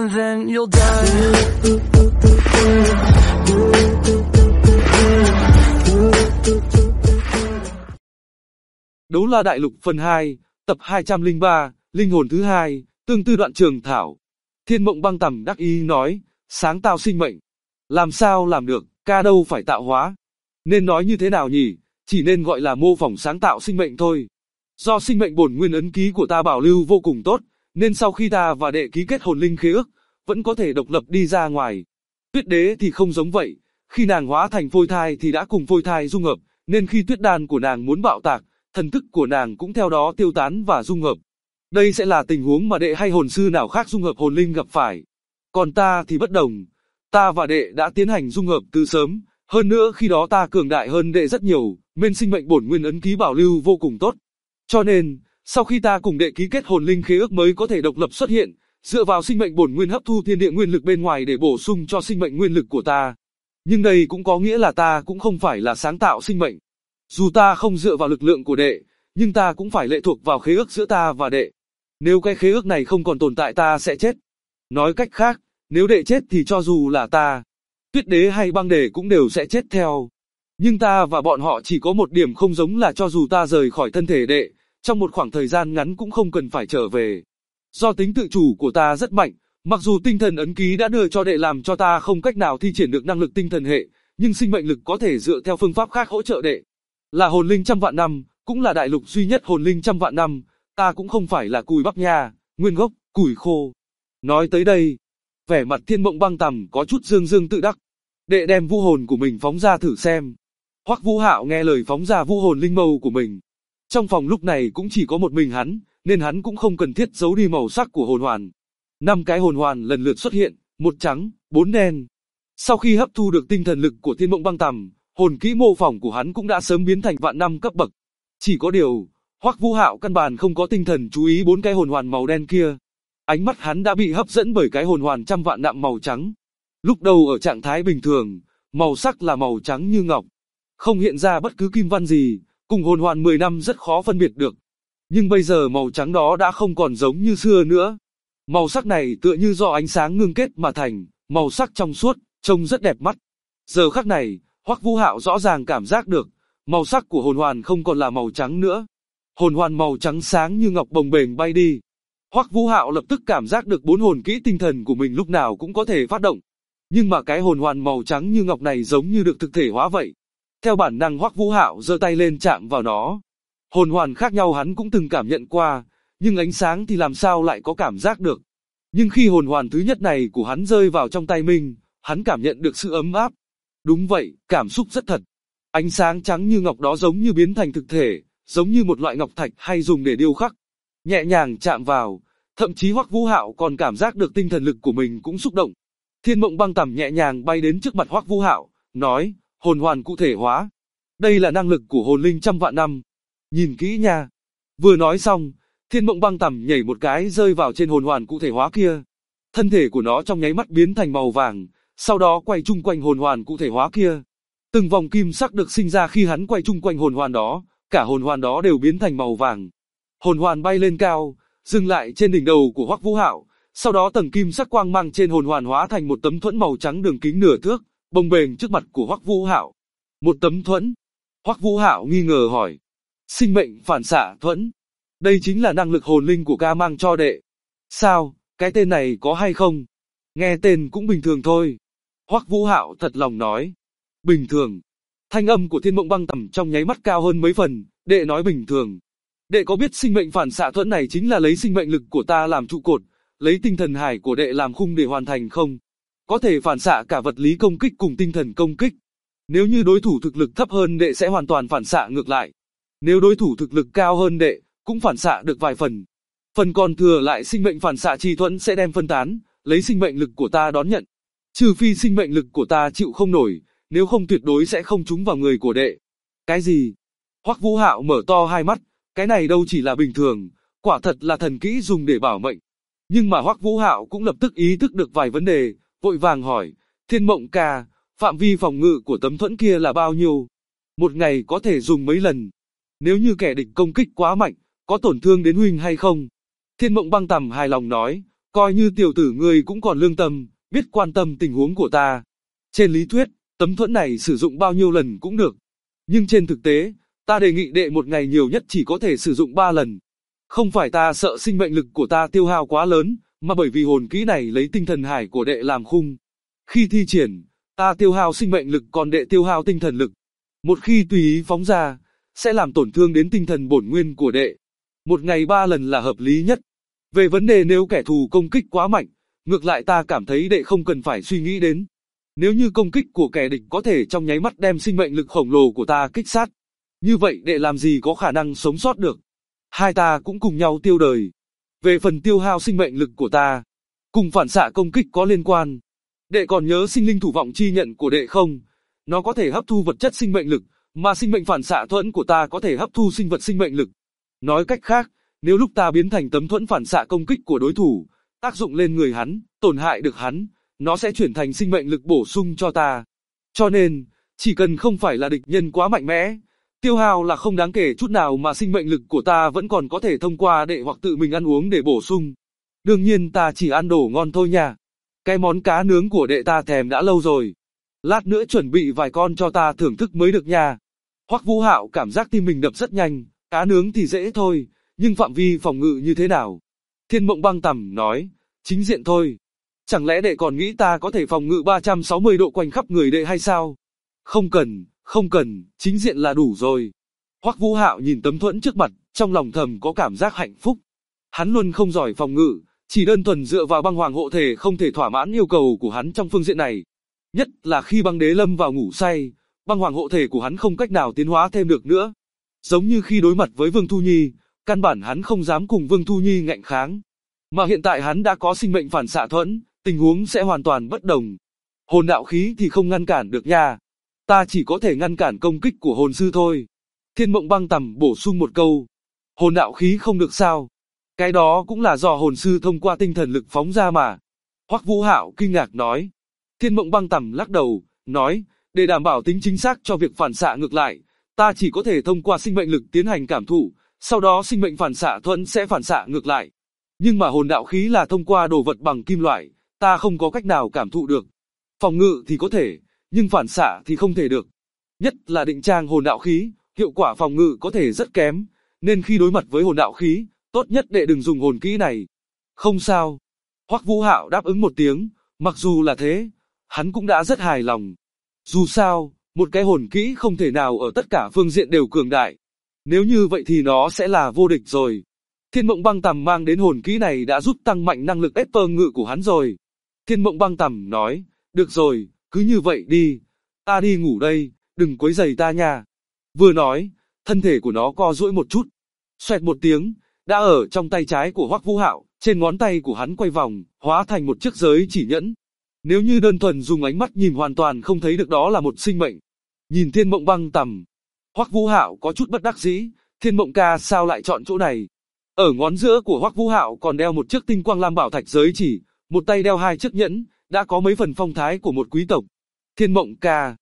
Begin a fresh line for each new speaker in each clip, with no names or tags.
and then you'll die.
Đấu La Đại Lục phần 2, tập 203, Linh hồn thứ hai, tương tư đoạn trường thảo. Thiên Mộng Băng Tầm đắc ý nói, sáng tạo sinh mệnh. Làm sao làm được, ca đâu phải tạo hóa. Nên nói như thế nào nhỉ, chỉ nên gọi là mô phỏng sáng tạo sinh mệnh thôi. Do sinh mệnh bổn nguyên ấn ký của ta bảo lưu vô cùng tốt, nên sau khi ta và đệ ký kết hồn linh khế ước, vẫn có thể độc lập đi ra ngoài. Tuyết đế thì không giống vậy, khi nàng hóa thành phôi thai thì đã cùng phôi thai dung hợp, nên khi tuyết đan của nàng muốn bạo tạc, thần thức của nàng cũng theo đó tiêu tán và dung hợp. Đây sẽ là tình huống mà đệ hay hồn sư nào khác dung hợp hồn linh gặp phải. Còn ta thì bất đồng, ta và đệ đã tiến hành dung hợp từ sớm, hơn nữa khi đó ta cường đại hơn đệ rất nhiều, nên sinh mệnh bổn nguyên ấn ký bảo lưu vô cùng tốt. Cho nên, sau khi ta cùng đệ ký kết hồn linh khế ước mới có thể độc lập xuất hiện, dựa vào sinh mệnh bổn nguyên hấp thu thiên địa nguyên lực bên ngoài để bổ sung cho sinh mệnh nguyên lực của ta. Nhưng đây cũng có nghĩa là ta cũng không phải là sáng tạo sinh mệnh. Dù ta không dựa vào lực lượng của đệ, nhưng ta cũng phải lệ thuộc vào khế ước giữa ta và đệ. Nếu cái khế ước này không còn tồn tại ta sẽ chết. Nói cách khác, nếu đệ chết thì cho dù là ta, Tuyết đế hay Băng đế cũng đều sẽ chết theo. Nhưng ta và bọn họ chỉ có một điểm không giống là cho dù ta rời khỏi thân thể đệ, trong một khoảng thời gian ngắn cũng không cần phải trở về. Do tính tự chủ của ta rất mạnh, mặc dù tinh thần ấn ký đã đưa cho đệ làm cho ta không cách nào thi triển được năng lực tinh thần hệ, nhưng sinh mệnh lực có thể dựa theo phương pháp khác hỗ trợ đệ. Là hồn linh trăm vạn năm, cũng là đại lục duy nhất hồn linh trăm vạn năm, ta cũng không phải là cùi bắp nha, nguyên gốc, củi khô. Nói tới đây, vẻ mặt Thiên Mộng Băng Tầm có chút dương dương tự đắc. Đệ đem vũ hồn của mình phóng ra thử xem. Hoắc Vũ Hạo nghe lời phóng ra vũ hồn linh mâu của mình. Trong phòng lúc này cũng chỉ có một mình hắn, nên hắn cũng không cần thiết giấu đi màu sắc của hồn hoàn. 5 cái hồn hoàn lần lượt xuất hiện, 1 trắng, 4 đen. Sau khi hấp thu được tinh thần lực của Thiên Mộng Băng Tầm, hồn kỹ mô phỏng của hắn cũng đã sớm biến thành vạn năm cấp bậc. Chỉ có điều, Hoắc Vũ Hạo căn bản không có tinh thần chú ý 4 cái hồn hoàn màu đen kia. Ánh mắt hắn đã bị hấp dẫn bởi cái hồn hoàn trăm vạn năm màu trắng. Lúc đầu ở trạng thái bình thường, màu sắc là màu trắng như ngọc, không hiện ra bất cứ kim văn gì, cùng hồn hoàn 10 năm rất khó phân biệt được. Nhưng bây giờ màu trắng đó đã không còn giống như xưa nữa. Màu sắc này tựa như do ánh sáng ngưng kết mà thành, màu sắc trong suốt, trông rất đẹp mắt. Giờ khắc này, Hoắc Vũ Hạo rõ ràng cảm giác được, màu sắc của hồn hoàn không còn là màu trắng nữa. Hồn hoàn màu trắng sáng như ngọc bồng bềnh bay đi. Hoắc Vũ Hạo lập tức cảm giác được 4 hồn kỹ tinh thần của mình lúc nào cũng có thể phát động. Nhưng mà cái hồn hoàn màu trắng như ngọc này giống như được thực thể hóa vậy. Theo bản năng Hoắc Vũ Hạo giơ tay lên chạm vào nó. Hồn hoàn khác nhau hắn cũng từng cảm nhận qua, nhưng ánh sáng thì làm sao lại có cảm giác được. Nhưng khi hồn hoàn thứ nhất này của hắn rơi vào trong tay mình, hắn cảm nhận được sự ấm áp. Đúng vậy, cảm xúc rất thật. Ánh sáng trắng như ngọc đó giống như biến thành thực thể, giống như một loại ngọc thạch hay dùng để điêu khắc. Nhẹ nhàng chạm vào, thậm chí Hoắc Vũ Hạo còn cảm giác được tinh thần lực của mình cũng xúc động. Thiên Mộng Băng Tầm nhẹ nhàng bay đến trước mặt Hoắc Vũ Hạo, nói, hồn hoàn cụ thể hóa. Đây là năng lực của hồn linh trăm vạn năm. Nhìn kỹ nha. Vừa nói xong, Thiên Mộng Băng Tầm nhảy một cái rơi vào trên hồn hoàn cụ thể hóa kia. Thân thể của nó trong nháy mắt biến thành màu vàng, sau đó quay chung quanh hồn hoàn cụ thể hóa kia. Từng vòng kim sắc được sinh ra khi hắn quay chung quanh hồn hoàn đó, cả hồn hoàn đó đều biến thành màu vàng. Hồn hoàn bay lên cao, dừng lại trên đỉnh đầu của Hoắc Vũ Hạo, sau đó tầng kim sắc quang mang trên hồn hoàn hóa thành một tấm thuẫn màu trắng đường kính nửa thước, bồng bềnh trước mặt của Hoắc Vũ Hạo. Một tấm thuẫn? Hoắc Vũ Hạo nghi ngờ hỏi. Sinh mệnh phản xạ thuẫn. Đây chính là năng lực hồn linh của ca mang cho đệ. Sao, cái tên này có hay không? Nghe tên cũng bình thường thôi. Hoắc Vũ Hạo thật lòng nói. Bình thường. Thanh âm của Thiên Mộng Băng Tầm trong nháy mắt cao hơn mấy phần, đệ nói bình thường. Đệ có biết sinh mệnh phản xạ thuẫn này chính là lấy sinh mệnh lực của ta làm trụ cột, lấy tinh thần hải của đệ làm khung để hoàn thành không? Có thể phản xạ cả vật lý công kích cùng tinh thần công kích. Nếu như đối thủ thực lực thấp hơn đệ sẽ hoàn toàn phản xạ ngược lại. Nếu đối thủ thực lực cao hơn đệ, cũng phản xạ được vài phần. Phần còn thừa lại sinh mệnh phản xạ chi thuẫn sẽ đem phân tán, lấy sinh mệnh lực của ta đón nhận. Trừ phi sinh mệnh lực của ta chịu không nổi, nếu không tuyệt đối sẽ không trúng vào người của đệ. Cái gì? Hoắc Vũ Hạo mở to hai mắt, cái này đâu chỉ là bình thường, quả thật là thần kỹ dùng để bảo mệnh. Nhưng mà Hoắc Vũ Hạo cũng lập tức ý thức được vài vấn đề, vội vàng hỏi, Thiên Mộng ca, phạm vi phòng ngự của tấm thuẫn kia là bao nhiêu? Một ngày có thể dùng mấy lần? Nếu như kẻ địch công kích quá mạnh, có tổn thương đến huynh hay không? Thiên Mộng Băng Tầm hài lòng nói, Coi như tiểu tử ngươi cũng còn lương tâm, biết quan tâm tình huống của ta. Trên lý thuyết, tấm thuẫn này sử dụng bao nhiêu lần cũng được. Nhưng trên thực tế, ta đề nghị đệ một ngày nhiều nhất chỉ có thể sử dụng 3 lần. Không phải ta sợ sinh mệnh lực của ta tiêu hao quá lớn, mà bởi vì hồn kỹ này lấy tinh thần hải của đệ làm khung. Khi thi triển, ta tiêu hao sinh mệnh lực còn đệ tiêu hao tinh thần lực. Một khi tùy ý phóng ra, sẽ làm tổn thương đến tinh thần bổn nguyên của đệ. Một ngày 3 lần là hợp lý nhất. Về vấn đề nếu kẻ thù công kích quá mạnh, ngược lại ta cảm thấy đệ không cần phải suy nghĩ đến. Nếu như công kích của kẻ địch có thể trong nháy mắt đem sinh mệnh lực khổng lồ của ta kích sát, như vậy đệ làm gì có khả năng sống sót được. Hai ta cũng cùng nhau tiêu đời. Về phần tiêu hao sinh mệnh lực của ta, cùng phản xạ công kích có liên quan. Đệ còn nhớ sinh linh thủ vọng chi nhận của đệ không? Nó có thể hấp thu vật chất sinh mệnh lực, mà sinh mệnh phản xạ thuẫn của ta có thể hấp thu sinh vật sinh mệnh lực. Nói cách khác, nếu lúc ta biến thành tấm thuẫn phản xạ công kích của đối thủ, tác dụng lên người hắn, tổn hại được hắn, nó sẽ chuyển thành sinh mệnh lực bổ sung cho ta. Cho nên, chỉ cần không phải là địch nhân quá mạnh mẽ, tiêu hao là không đáng kể chút nào mà sinh mệnh lực của ta vẫn còn có thể thông qua đệ hoặc tự mình ăn uống để bổ sung. Đương nhiên ta chỉ ăn đồ ngon thôi nha. Cái món cá nướng của đệ ta thèm đã lâu rồi. Lát nữa chuẩn bị vài con cho ta thưởng thức mới được nha. Hoắc Vũ Hạo cảm giác tim mình đập rất nhanh, cá nướng thì dễ thôi, nhưng phạm vi phòng ngự như thế nào? Thiên Mộng Băng Tầm nói, chính diện thôi. Chẳng lẽ đệ còn nghĩ ta có thể phòng ngự 360 độ quanh khắp người đệ hay sao? Không cần, chính diện là đủ rồi. Hoắc Vũ Hạo nhìn tấm thuẫn trước mặt, trong lòng thầm có cảm giác hạnh phúc. Hắn luôn không giỏi phòng ngự, chỉ đơn thuần dựa vào băng hoàng hộ thể không thể thỏa mãn yêu cầu của hắn trong phương diện này. Nhất là khi băng đế lâm vào ngủ say, băng hoàng hộ thể của hắn không cách nào tiến hóa thêm được nữa. Giống như khi đối mặt với Vương Thu Nhi, căn bản hắn không dám cùng Vương Thu Nhi ngạnh kháng. Mà hiện tại hắn đã có sinh mệnh phản xạ thuẫn, tình huống sẽ hoàn toàn bất đồng. Hồn đạo khí thì không ngăn cản được nha. Ta chỉ có thể ngăn cản công kích của hồn sư thôi. Thiên Mộng Băng Tầm bổ sung một câu. Hồn đạo khí không được sao? Cái đó cũng là do hồn sư thông qua tinh thần lực phóng ra mà. Hoắc Vũ Hạo kinh ngạc nói. Thiên Mộng Băng Tầm lắc đầu, nói, để đảm bảo tính chính xác cho việc phản xạ ngược lại, ta chỉ có thể thông qua sinh mệnh lực tiến hành cảm thụ, sau đó sinh mệnh phản xạ thuẫn sẽ phản xạ ngược lại. Nhưng mà hồn đạo khí là thông qua đồ vật bằng kim loại, ta không có cách nào cảm thụ được. Phòng ngự thì có thể, nhưng phản xạ thì không thể được. Nhất là định trang hồn đạo khí, hiệu quả phòng ngự có thể rất kém, nên khi đối mặt với hồn đạo khí, tốt nhất đệ đừng dùng hồn kỹ này. Không sao. Hoắc Vũ Hạo đáp ứng một tiếng, mặc dù là thế, hắn cũng đã rất hài lòng. Dù sao, một cái hồn kỹ không thể nào ở tất cả phương diện đều cường đại. Nếu như vậy thì nó sẽ là vô địch rồi. Thiên Mộng Băng Tầm mang đến hồn kỹ này đã giúp tăng mạnh năng lực ép ngự của hắn rồi. Thiên Mộng Băng Tầm nói, được rồi, cứ như vậy đi. Ta đi ngủ đây, đừng quấy rầy ta nha. Vừa nói, thân thể của nó co duỗi một chút. Xoẹt một tiếng, đã ở trong tay trái của Hoắc Vũ Hạo, trên ngón tay của hắn quay vòng, hóa thành một chiếc giới chỉ nhẫn. Nếu như đơn thuần dùng ánh mắt nhìn hoàn toàn không thấy được đó là một sinh mệnh. Nhìn Thiên Mộng Băng Tầm, Hoắc Vũ Hạo có chút bất đắc dĩ, Thiên Mộng ca sao lại chọn chỗ này? Ở ngón giữa của Hoắc Vũ Hạo còn đeo một chiếc tinh quang lam bảo thạch giới chỉ, một tay đeo hai chiếc nhẫn, đã có mấy phần phong thái của một quý tộc. Thiên Mộng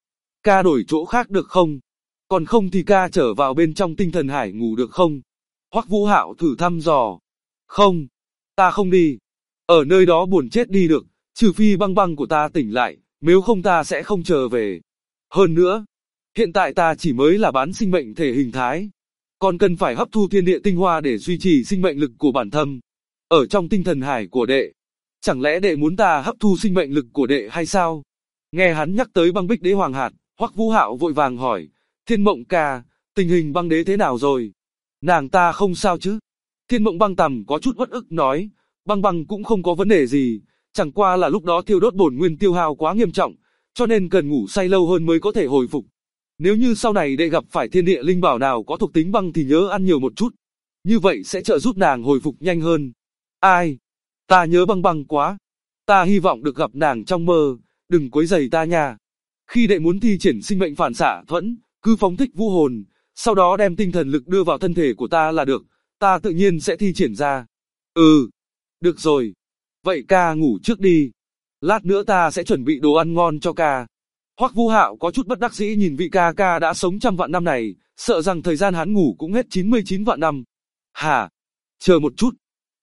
ca đổi chỗ khác được không? Còn không thì ca trở vào bên trong tinh thần hải ngủ được không? Hoắc Vũ Hạo thử thăm dò. Không, ta không đi. Ở nơi đó buồn chết đi được, trừ phi băng băng của ta tỉnh lại, nếu không ta sẽ không trở về. Hơn nữa, hiện tại ta chỉ mới là bán sinh mệnh thể hình thái, còn cần phải hấp thu thiên địa tinh hoa để duy trì sinh mệnh lực của bản thân. Ở trong tinh thần hải của đệ, chẳng lẽ đệ muốn ta hấp thu sinh mệnh lực của đệ hay sao? Nghe hắn nhắc tới băng bích đế hoàng hạt, Hoắc Vũ Hạo vội vàng hỏi, Thiên Mộng ca, tình hình băng đế thế nào rồi? Nàng ta không sao chứ? Thiên Mộng Băng Tầm có chút uất ức nói, băng băng cũng không có vấn đề gì, chẳng qua là lúc đó thiêu đốt bổn nguyên tiêu hao quá nghiêm trọng, cho nên cần ngủ say lâu hơn mới có thể hồi phục. Nếu như sau này đệ gặp phải thiên địa linh bảo nào có thuộc tính băng thì nhớ ăn nhiều một chút, như vậy sẽ trợ giúp nàng hồi phục nhanh hơn. Ai? Ta nhớ băng băng quá. Ta hy vọng được gặp nàng trong mơ, đừng quấy rầy ta nha. Khi đệ muốn thi triển sinh mệnh phản xạ thuẫn, cứ phóng thích vũ hồn, sau đó đem tinh thần lực đưa vào thân thể của ta là được, ta tự nhiên sẽ thi triển ra. Được rồi. Vậy ca ngủ trước đi. Lát nữa ta sẽ chuẩn bị đồ ăn ngon cho ca. Hoắc Vũ Hạo có chút bất đắc dĩ nhìn vị ca ca đã sống trăm vạn năm này, sợ rằng thời gian hắn ngủ cũng hết 99 vạn năm. Hả? Chờ một chút.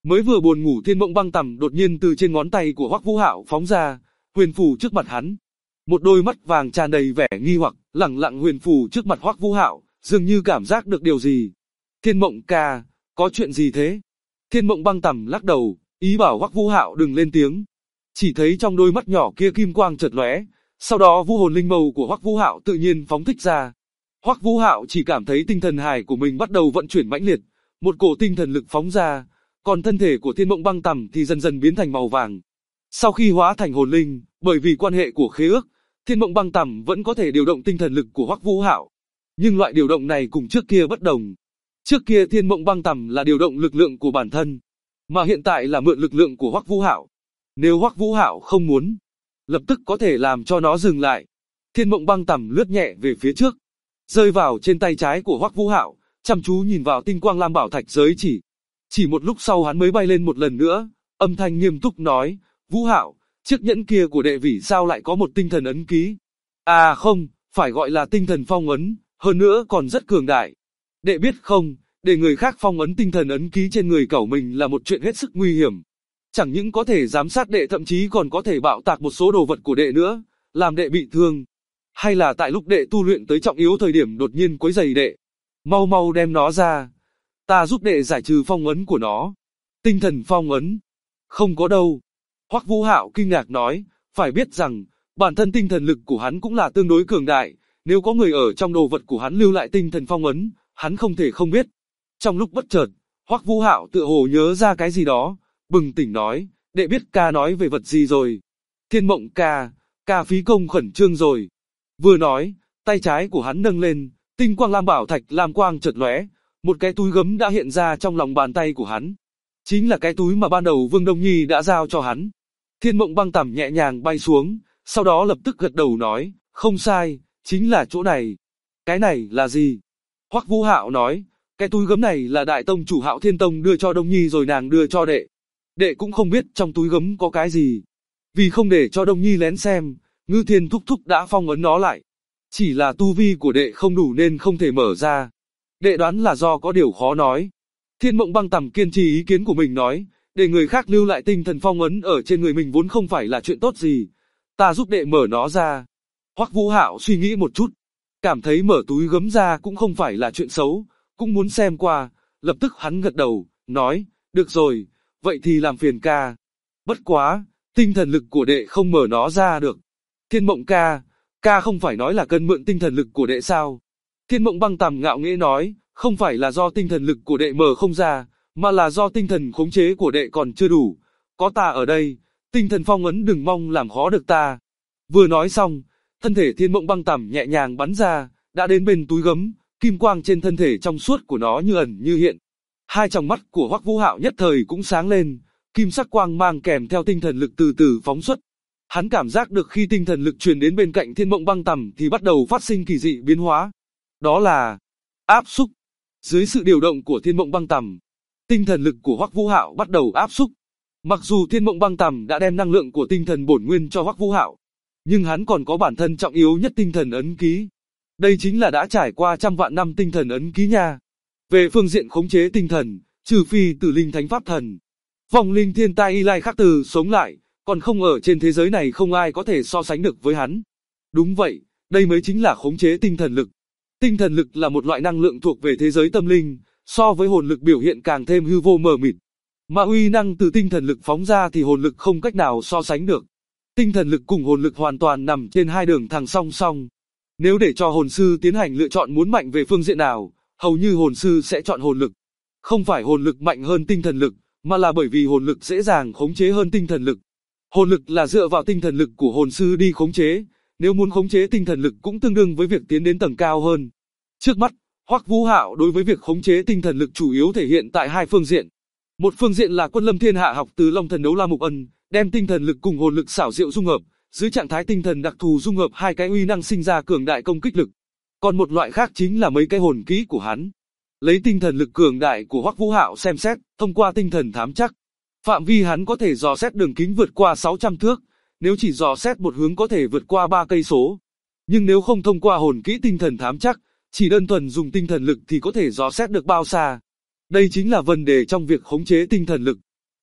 Mới vừa buồn ngủ Thiên Mộng Băng Tằm đột nhiên từ trên ngón tay của Hoắc Vũ Hạo phóng ra, huyền phù trước mặt hắn. Một đôi mắt vàng tràn đầy vẻ nghi hoặc, lẳng lặng huyền phù trước mặt Hoắc Vũ Hạo, dường như cảm giác được điều gì. Thiên Mộng ca, có chuyện gì thế? Thiên Mộng Băng Tằm lắc đầu, ý bảo Hoắc Vũ Hạo đừng lên tiếng. Chỉ thấy trong đôi mắt nhỏ kia kim quang chợt lóe, sau đó vũ hồn linh mâu của Hoắc Vũ Hạo tự nhiên phóng thích ra. Hoắc Vũ Hạo chỉ cảm thấy tinh thần hải của mình bắt đầu vận chuyển mãnh liệt, một cổ tinh thần lực phóng ra, còn thân thể của Thiên Mộng Băng Tằm thì dần dần biến thành màu vàng. Sau khi hóa thành hồn linh, bởi vì quan hệ của khế ước, Thiên Mộng Băng Tằm vẫn có thể điều động tinh thần lực của Hoắc Vũ Hạo. Nhưng loại điều động này cùng trước kia bất đồng. Trước kia Thiên Mộng Băng Tằm là điều động lực lượng của bản thân, mà hiện tại là mượn lực lượng của Hoắc Vũ Hạo. Nếu Hoắc Vũ Hạo không muốn, lập tức có thể làm cho nó dừng lại. Thiên Mộng Băng Tằm lướt nhẹ về phía trước, rơi vào trên tay trái của Hoắc Vũ Hạo, chăm chú nhìn vào tinh quang lam bảo thạch giới chỉ. Chỉ một lúc sau hắn mới bay lên một lần nữa, âm thanh nghiêm túc nói, Vũ Hạo, chiếc nhẫn kia của đệ vì sao lại có một tinh thần ấn ký? À không, phải gọi là tinh thần phong ấn, hơn nữa còn rất cường đại. Đệ biết không, để người khác phong ấn tinh thần ấn ký trên người cẩu mình là một chuyện hết sức nguy hiểm. Chẳng những có thể giám sát đệ, thậm chí còn có thể bạo tạc một số đồ vật của đệ nữa, làm đệ bị thương. Hay là tại lúc đệ tu luyện tới trọng yếu thời điểm đột nhiên quấy rầy đệ. Mau mau đem nó ra, ta giúp đệ giải trừ phong ấn của nó. Tinh thần phong ấn? Không có đâu. Hoắc Vũ Hạo kinh ngạc nói, phải biết rằng, bản thân tinh thần lực của hắn cũng là tương đối cường đại, nếu có người ở trong đồ vật của hắn lưu lại tinh thần phong ấn, hắn không thể không biết. Trong lúc bất chợt, Hoắc Vũ Hạo tựa hồ nhớ ra cái gì đó, bừng tỉnh nói, đệ biết ca nói về vật gì rồi. Thiên Mộng ca phí công khẩn trương rồi. Vừa nói, tay trái của hắn nâng lên, tinh quang lam bảo thạch lam quang chợt lóe, một cái túi gấm đã hiện ra trong lòng bàn tay của hắn. Chính là cái túi mà ban đầu Vương Đông Nhi đã giao cho hắn. Thiên Mộng Băng Tằm nhẹ nhàng bay xuống, sau đó lập tức gật đầu nói, không sai, chính là chỗ này. Cái này là gì? Hoắc Vũ Hạo nói, cái túi gấm này là đại tông chủ Hạo Thiên Tông đưa cho Đông Nhi rồi nàng đưa cho đệ. Đệ cũng không biết trong túi gấm có cái gì. Vì không để cho Đông Nhi lén xem, Ngư Thiên thúc thúc đã phong ấn nó lại. Chỉ là tu vi của đệ không đủ nên không thể mở ra. Đệ đoán là do có điều khó nói. Thiên Mộng Băng Tằm kiên trì ý kiến của mình nói, để người khác lưu lại tinh thần phong ấn ở trên người mình vốn không phải là chuyện tốt gì. Ta giúp đệ mở nó ra. Hoắc Vũ Hạo suy nghĩ một chút, cảm thấy mở túi gấm ra cũng không phải là chuyện xấu, cũng muốn xem qua, lập tức hắn gật đầu, nói, được rồi, vậy thì làm phiền ca. Bất quá, tinh thần lực của đệ không mở nó ra được. Thiên Mộng ca không phải nói là cần mượn tinh thần lực của đệ sao? Thiên Mộng Băng Tằm ngạo nghễ nói, không phải là do tinh thần lực của đệ mở không ra, mà là do tinh thần khống chế của đệ còn chưa đủ. Có ta ở đây, tinh thần phong ấn đừng mong làm khó được ta. Vừa nói xong, thân thể Thiên Mộng Băng Tằm nhẹ nhàng bắn ra, đã đến bên túi gấm, kim quang trên thân thể trong suốt của nó như ẩn như hiện. Hai tròng mắt của Hoắc Vũ Hạo nhất thời cũng sáng lên, kim sắc quang mang kèm theo tinh thần lực từ từ phóng xuất. Hắn cảm giác được khi tinh thần lực truyền đến bên cạnh Thiên Mộng Băng Tằm thì bắt đầu phát sinh kỳ dị biến hóa. Đó là áp xúc. Dưới sự điều động của Thiên Mộng Băng Tằm, tinh thần lực của Hoắc Vũ Hạo bắt đầu áp xúc. Mặc dù Thiên Mộng Băng Tằm đã đem năng lượng của tinh thần bổn nguyên cho Hoắc Vũ Hạo, nhưng hắn còn có bản thân trọng yếu nhất tinh thần ấn ký. Đây chính là đã trải qua trăm vạn năm tinh thần ấn ký nha. Về phương diện khống chế tinh thần, trừ phi Tử Linh Thánh Pháp Thần, vong linh thiên tai y lai khắc từ sống lại, còn không ở trên thế giới này không ai có thể so sánh được với hắn. Đúng vậy, đây mới chính là khống chế tinh thần lực. Tinh thần lực là một loại năng lượng thuộc về thế giới tâm linh, so với hồn lực biểu hiện càng thêm hư vô mờ mịt. Mà uy năng từ tinh thần lực phóng ra thì hồn lực không cách nào so sánh được. Tinh thần lực cùng hồn lực hoàn toàn nằm trên hai đường thẳng song song. Nếu để cho hồn sư tiến hành lựa chọn muốn mạnh về phương diện nào, hầu như hồn sư sẽ chọn hồn lực. Không phải hồn lực mạnh hơn tinh thần lực, mà là bởi vì hồn lực dễ dàng khống chế hơn tinh thần lực. Hồn lực là dựa vào tinh thần lực của hồn sư đi khống chế, nếu muốn khống chế tinh thần lực cũng tương đương với việc tiến đến tầng cao hơn. Trước mắt, Hoắc Vũ Hạo đối với việc khống chế tinh thần lực chủ yếu thể hiện tại hai phương diện. Một phương diện là Quân Lâm Thiên Hạ học từ Long Thần Đấu La Mục Ân, đem tinh thần lực cùng hồn lực xảo diệu dung hợp, dưới trạng thái tinh thần đặc thù dung hợp hai cái uy năng sinh ra cường đại công kích lực. Còn một loại khác chính là mấy cái hồn kỹ của hắn. Lấy tinh thần lực cường đại của Hoắc Vũ Hạo xem xét, thông qua tinh thần thám chắc, phạm vi hắn có thể dò xét đường kính vượt qua 600 thước, nếu chỉ dò xét một hướng có thể vượt qua 3 cây số. Nhưng nếu không thông qua hồn kỹ tinh thần thám chắc, chỉ đơn thuần dùng tinh thần lực thì có thể dò xét được bao xa. Đây chính là vấn đề trong việc khống chế tinh thần lực.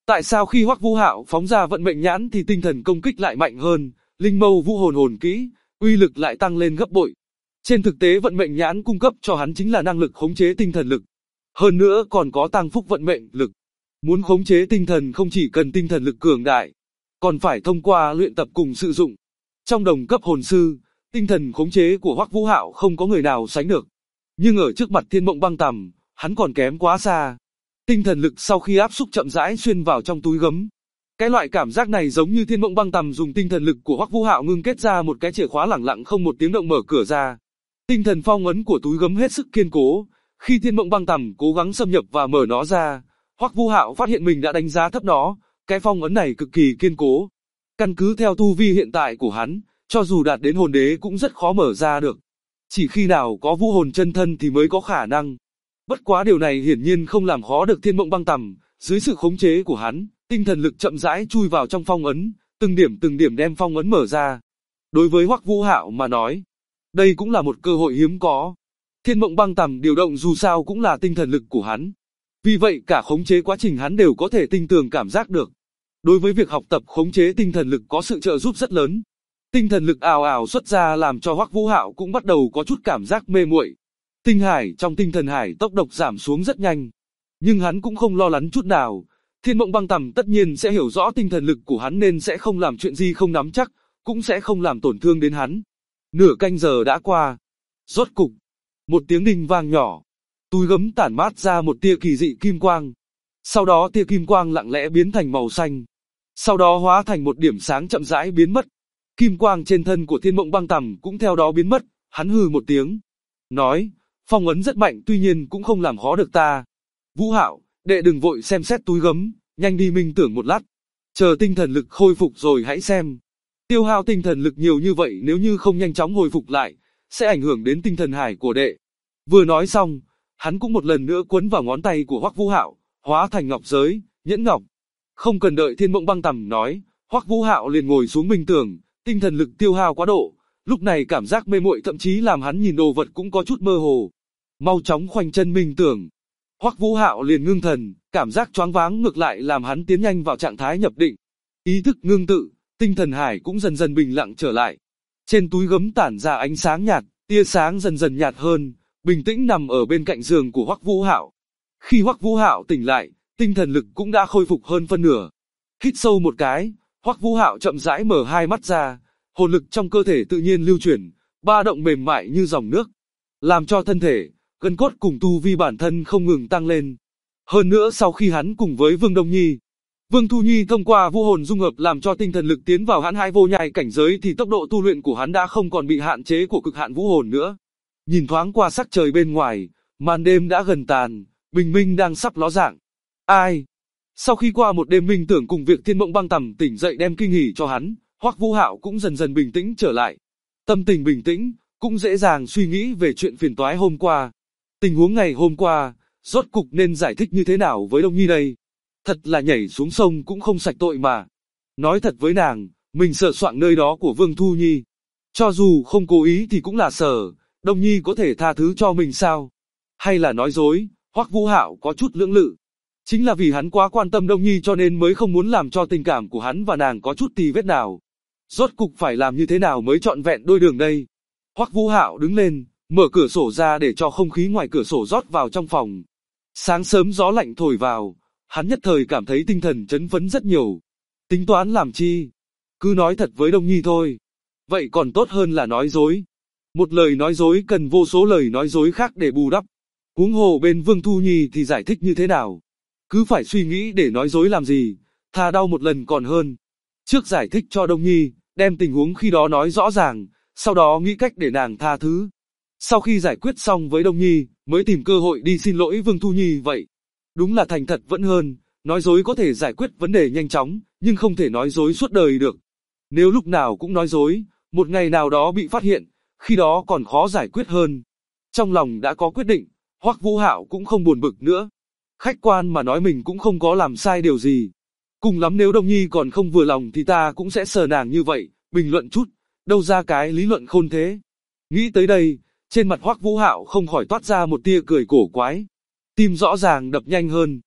Tại sao khi Hoắc Vũ Hạo phóng ra vận mệnh nhãn thì tinh thần công kích lại mạnh hơn, linh mâu vũ hồn hồn kỹ, uy lực lại tăng lên gấp bội. Trên thực tế vận mệnh nhãn cung cấp cho hắn chính là năng lực khống chế tinh thần lực. Hơn nữa còn có tăng phúc vận mệnh lực. Muốn khống chế tinh thần không chỉ cần tinh thần lực cường đại, còn phải thông qua luyện tập cùng sử dụng. Trong đồng cấp hồn sư, tinh thần khống chế của Hoắc Vũ Hạo không có người nào sánh được. Nhưng ở trước mặt Thiên Mộng Băng Tằm, hắn còn kém quá xa. Tinh thần lực sau khi áp xúc chậm rãi xuyên vào trong túi gấm. Cái loại cảm giác này giống như Thiên Mộng Băng Tằm dùng tinh thần lực của Hoắc Vũ Hạo ngưng kết ra một cái chìa khóa lẳng lặng không một tiếng động mở cửa ra. Tinh thần phong ấn của túi gấm hết sức kiên cố, khi Thiên Mộng Băng Tằm cố gắng xâm nhập và mở nó ra, Hoắc Vũ Hạo phát hiện mình đã đánh giá thấp nó, cái phong ấn này cực kỳ kiên cố. Căn cứ theo tu vi hiện tại của hắn, cho dù đạt đến hồn đế cũng rất khó mở ra được. Chỉ khi nào có vũ hồn chân thân thì mới có khả năng. Bất quá điều này hiển nhiên không làm khó được Thiên Mộng Băng Tằm, dưới sự khống chế của hắn, tinh thần lực chậm rãi chui vào trong phong ấn, từng điểm đem phong ấn mở ra. Đối với Hoắc Vũ Hạo mà nói, đây cũng là một cơ hội hiếm có. Thiên Mộng Băng Tằm điều động dù sao cũng là tinh thần lực của hắn. Vì vậy cả khống chế quá trình hắn đều có thể tinh tường cảm giác được. Đối với việc học tập khống chế tinh thần lực có sự trợ giúp rất lớn. Tinh thần lực ào ào xuất ra làm cho Hoắc Vũ Hạo cũng bắt đầu có chút cảm giác mê muội. Tinh hải trong tinh thần hải tốc độ giảm xuống rất nhanh. Nhưng hắn cũng không lo lắng chút nào. Thiên Mộng Băng Tằm tất nhiên sẽ hiểu rõ tinh thần lực của hắn nên sẽ không làm chuyện gì không nắm chắc, cũng sẽ không làm tổn thương đến hắn. Nửa canh giờ đã qua. Rốt cục, một tiếng đinh vang nhỏ. Túi gấm tản mát ra một tia kỳ dị kim quang. Sau đó tia kim quang lặng lẽ biến thành màu xanh. Sau đó hóa thành một điểm sáng chậm rãi biến mất. Kim quang trên thân của Thiên Mộng Băng Tằm cũng theo đó biến mất. Hắn hừ một tiếng, nói, phong ấn rất mạnh tuy nhiên cũng không làm khó được ta. Vũ Hạo, đệ đừng vội xem xét túi gấm, nhanh đi minh tưởng một lát. Chờ tinh thần lực khôi phục rồi hãy xem. Tiêu hao tinh thần lực nhiều như vậy nếu như không nhanh chóng hồi phục lại, sẽ ảnh hưởng đến tinh thần hải của đệ. Vừa nói xong, hắn cũng một lần nữa quấn vào ngón tay của Hoắc Vũ Hạo, hóa thành ngọc giới, nhẫn ngọc. Không cần đợi Thiên Mộng Băng Tằm nói, Hoắc Vũ Hạo liền ngồi xuống minh tưởng, tinh thần lực tiêu hao quá độ, lúc này cảm giác mê muội thậm chí làm hắn nhìn đồ vật cũng có chút mơ hồ. Mau chóng khoanh chân minh tưởng. Hoắc Vũ Hạo liền ngưng thần, cảm giác choáng váng ngược lại làm hắn tiến nhanh vào trạng thái nhập định. Ý thức ngưng tự, tinh thần hải cũng dần dần bình lặng trở lại. Trên túi gấm tản ra ánh sáng nhạt, tia sáng dần dần nhạt hơn, bình tĩnh nằm ở bên cạnh giường của Hoắc Vũ Hạo. Khi Hoắc Vũ Hạo tỉnh lại, tinh thần lực cũng đã khôi phục hơn phân nửa. Hít sâu một cái, Hoắc Vũ Hạo chậm rãi mở hai mắt ra, hồn lực trong cơ thể tự nhiên lưu chuyển, ba động mềm mại như dòng nước, làm cho thân thể, gân cốt cùng tu vi bản thân không ngừng tăng lên. Hơn nữa sau khi hắn cùng với Vương Đông Nhi, Vương Thu Nhi thông qua vũ hồn dung hợp làm cho tinh thần lực tiến vào hãn hai vô nhai cảnh giới thì tốc độ tu luyện của hắn đã không còn bị hạn chế của cực hạn vũ hồn nữa. Nhìn thoáng qua sắc trời bên ngoài, màn đêm đã gần tàn, bình minh đang sắp ló dạng. Ai? Sau khi qua một đêm minh tưởng cùng việc Thiên Mộng Băng Tằm tỉnh dậy đem kinh hỉ cho hắn, Hoắc Vũ Hạo cũng dần dần bình tĩnh trở lại. Tâm tình bình tĩnh, cũng dễ dàng suy nghĩ về chuyện phiền toái hôm qua. Tình huống ngày hôm qua, rốt cục nên giải thích như thế nào với Đông Nhi đây? Thật là nhảy xuống sông cũng không sạch tội mà. Nói thật với nàng, mình sợ soạng nơi đó của Vương Thu Nhi. Cho dù không cố ý thì cũng là sợ, Đông Nhi có thể tha thứ cho mình sao? Hay là nói dối, Hoắc Vũ Hạo có chút lưỡng lự. Chính là vì hắn quá quan tâm Đông Nhi cho nên mới không muốn làm cho tình cảm của hắn và nàng có chút tì vết nào. Rốt cục phải làm như thế nào mới trọn vẹn đôi đường đây? Hoắc Vũ Hạo đứng lên, mở cửa sổ ra để cho không khí ngoài cửa sổ rót vào trong phòng. Sáng sớm gió lạnh thổi vào, hắn nhất thời cảm thấy tinh thần chấn phấn rất nhiều. Tính toán làm chi? Cứ nói thật với Đông Nhi thôi. Vậy còn tốt hơn là nói dối. Một lời nói dối cần vô số lời nói dối khác để bù đắp. Huống hồ bên Vương Thu Nhi thì giải thích như thế nào? Cứ phải suy nghĩ để nói dối làm gì, thà đau một lần còn hơn. Trước giải thích cho Đông Nhi, đem tình huống khi đó nói rõ ràng, sau đó nghĩ cách để nàng tha thứ. Sau khi giải quyết xong với Đông Nhi, mới tìm cơ hội đi xin lỗi Vương Thu Nhi vậy. Đúng là thành thật vẫn hơn, nói dối có thể giải quyết vấn đề nhanh chóng, nhưng không thể nói dối suốt đời được. Nếu lúc nào cũng nói dối, một ngày nào đó bị phát hiện, khi đó còn khó giải quyết hơn. Trong lòng đã có quyết định, Hoắc Vũ Hạo cũng không buồn bực nữa. Khách quan mà nói mình cũng không có làm sai điều gì. Cùng lắm nếu Đông Nhi còn không vừa lòng thì ta cũng sẽ sờ nàng như vậy, bình luận chút, đâu ra cái lý luận khôn thế. Nghĩ tới đây, trên mặt Hoắc Vũ Hạo không khỏi toát ra một tia cười cổ quái. Tim rõ ràng đập nhanh hơn.